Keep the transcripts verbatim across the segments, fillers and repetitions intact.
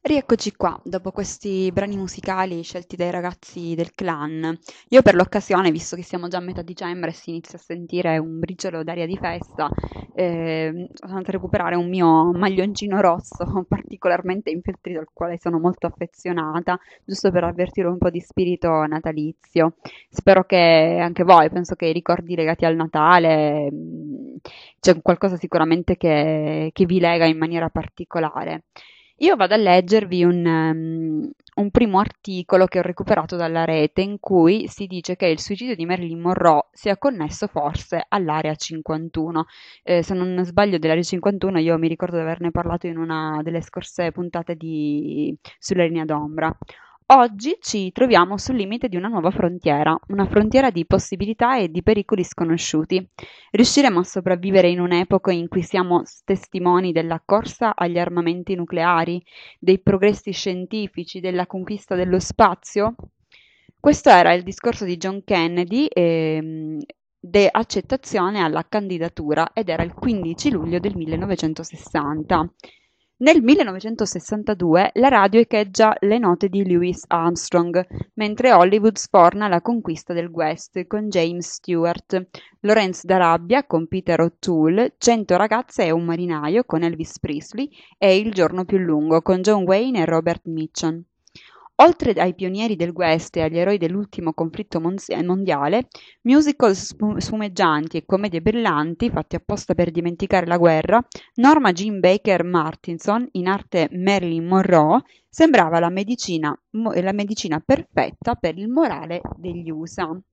Rieccoci qua, dopo questi brani musicali scelti dai ragazzi del clan. Io per l'occasione, visto che siamo già a metà dicembre e si inizia a sentire un briciolo d'aria di festa, eh, sono andata a recuperare un mio maglioncino rosso particolarmente infeltrito al quale sono molto affezionata, giusto per avvertire un po' di spirito natalizio. Spero che anche voi, penso che i ricordi legati al Natale, mh, c'è qualcosa sicuramente che, che vi lega in maniera particolare. Io vado a leggervi un, ehm, un primo articolo che ho recuperato dalla rete in cui si dice che il suicidio di Marilyn Monroe sia connesso forse all'Area cinquantuno. Eh, se non sbaglio dell'Area cinquantuno io mi ricordo di averne parlato in una delle scorse puntate di Sulla linea d'ombra. Oggi ci troviamo sul limite di una nuova frontiera, una frontiera di possibilità e di pericoli sconosciuti. Riusciremo a sopravvivere in un'epoca in cui siamo testimoni della corsa agli armamenti nucleari, dei progressi scientifici, della conquista dello spazio? Questo era il discorso di John Kennedy ehm, de accettazione alla candidatura ed era il quindici luglio del millenovecentosessanta. Nel millenovecentosessantadue la radio echeggia le note di Louis Armstrong, mentre Hollywood sforna la conquista del West con James Stewart, Lawrence d'Arabia con Peter O'Toole, Cento ragazze e un marinaio con Elvis Presley e Il giorno più lungo con John Wayne e Robert Mitchum. Oltre ai pionieri del West e agli eroi dell'ultimo conflitto monzi- mondiale, musical spu- spumeggianti e commedie brillanti, fatti apposta per dimenticare la guerra, Norma Jean Baker Martinson, in arte Marilyn Monroe, sembrava la medicina, mo- la medicina perfetta per il morale degli U S A.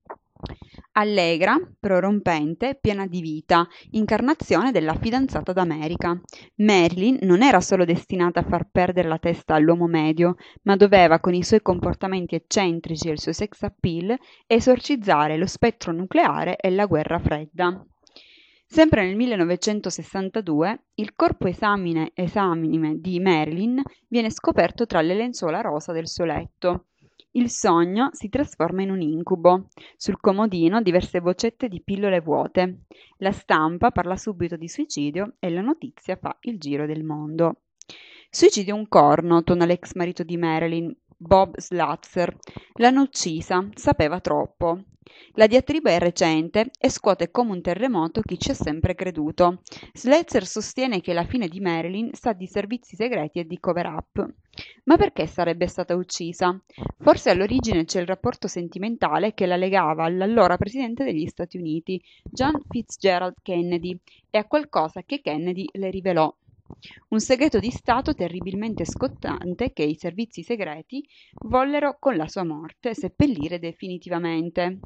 Allegra, prorompente, piena di vita, incarnazione della fidanzata d'America. Marilyn non era solo destinata a far perdere la testa all'uomo medio, ma doveva, con i suoi comportamenti eccentrici e il suo sex appeal, esorcizzare lo spettro nucleare e la guerra fredda. Sempre nel millenovecentosessantadue, il corpo esamine, esamine di Marilyn viene scoperto tra le lenzuola rosa del suo letto. Il sogno si trasforma in un incubo. Sul comodino diverse vocette di pillole vuote. La stampa parla subito di suicidio e la notizia fa il giro del mondo. Suicidio un corno, torna l'ex marito di Marilyn, Bob Slutzer. L'hanno uccisa, sapeva troppo. La diatriba è recente e scuote come un terremoto chi ci ha sempre creduto. Sletzer sostiene che la fine di Marilyn sa di servizi segreti e di cover-up. Ma perché sarebbe stata uccisa? Forse all'origine c'è il rapporto sentimentale che la legava all'allora presidente degli Stati Uniti, John Fitzgerald Kennedy, e a qualcosa che Kennedy le rivelò. Un segreto di Stato terribilmente scottante che i servizi segreti vollero, con la sua morte, seppellire definitivamente.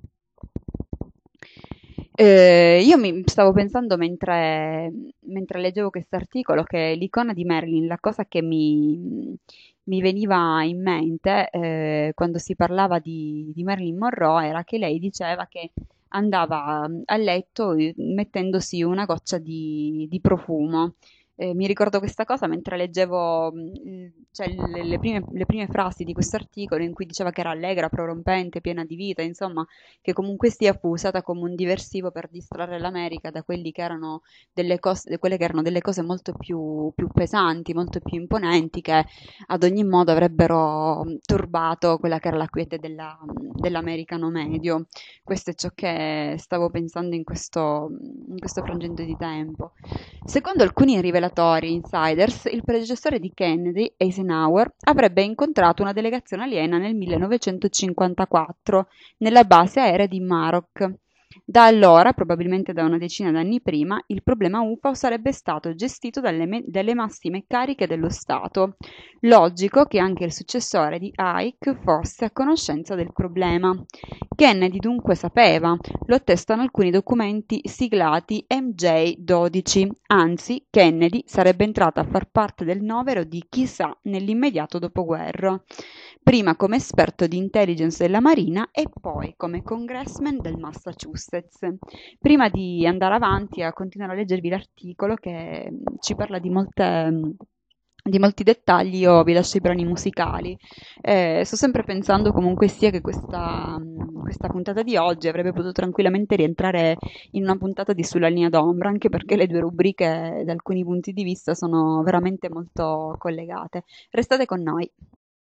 Eh, io mi stavo pensando mentre, mentre leggevo questo articolo che l'icona di Marilyn, la cosa che mi, mi veniva in mente eh, quando si parlava di, di Marilyn Monroe era che lei diceva che andava mm, a letto eh, mettendosi una goccia di, di profumo. Eh, mi ricordo questa cosa mentre leggevo mm, il- cioè, le, le prime, le prime frasi di questo articolo in cui diceva che era allegra, prorompente, piena di vita, insomma che comunque sia fu usata come un diversivo per distrarre l'America da quelli che erano delle cose, quelle che erano delle cose molto più, più pesanti, molto più imponenti, che ad ogni modo avrebbero mm, turbato quella che era la quiete della- dell'americano medio. Questo è ciò che stavo pensando in questo, in questo frangente di tempo. Secondo alcuni rivelatori insiders, il predecessore di Kennedy, Eisenhower, avrebbe incontrato una delegazione aliena nel millenovecentocinquantaquattro nella base aerea di Maroc. Da allora, probabilmente da una decina d'anni prima, il problema U F O sarebbe stato gestito dalle, me- dalle massime cariche dello Stato. Logico che anche il successore di Ike fosse a conoscenza del problema. Kennedy dunque sapeva, lo attestano alcuni documenti siglati M J dodici, anzi Kennedy sarebbe entrato a far parte del novero di chissà nell'immediato dopoguerra, prima come esperto di intelligence della Marina e poi come congressman del Massachusetts. Prima di andare avanti a continuare a leggervi l'articolo che mm, ci parla di molte... mm, di molti dettagli, io vi lascio i brani musicali. Eh, sto sempre pensando comunque sia che questa, questa puntata di oggi, avrebbe potuto tranquillamente rientrare in una puntata di Sulla linea d'ombra, anche perché le due rubriche da alcuni punti di vista sono veramente molto collegate. Restate con noi.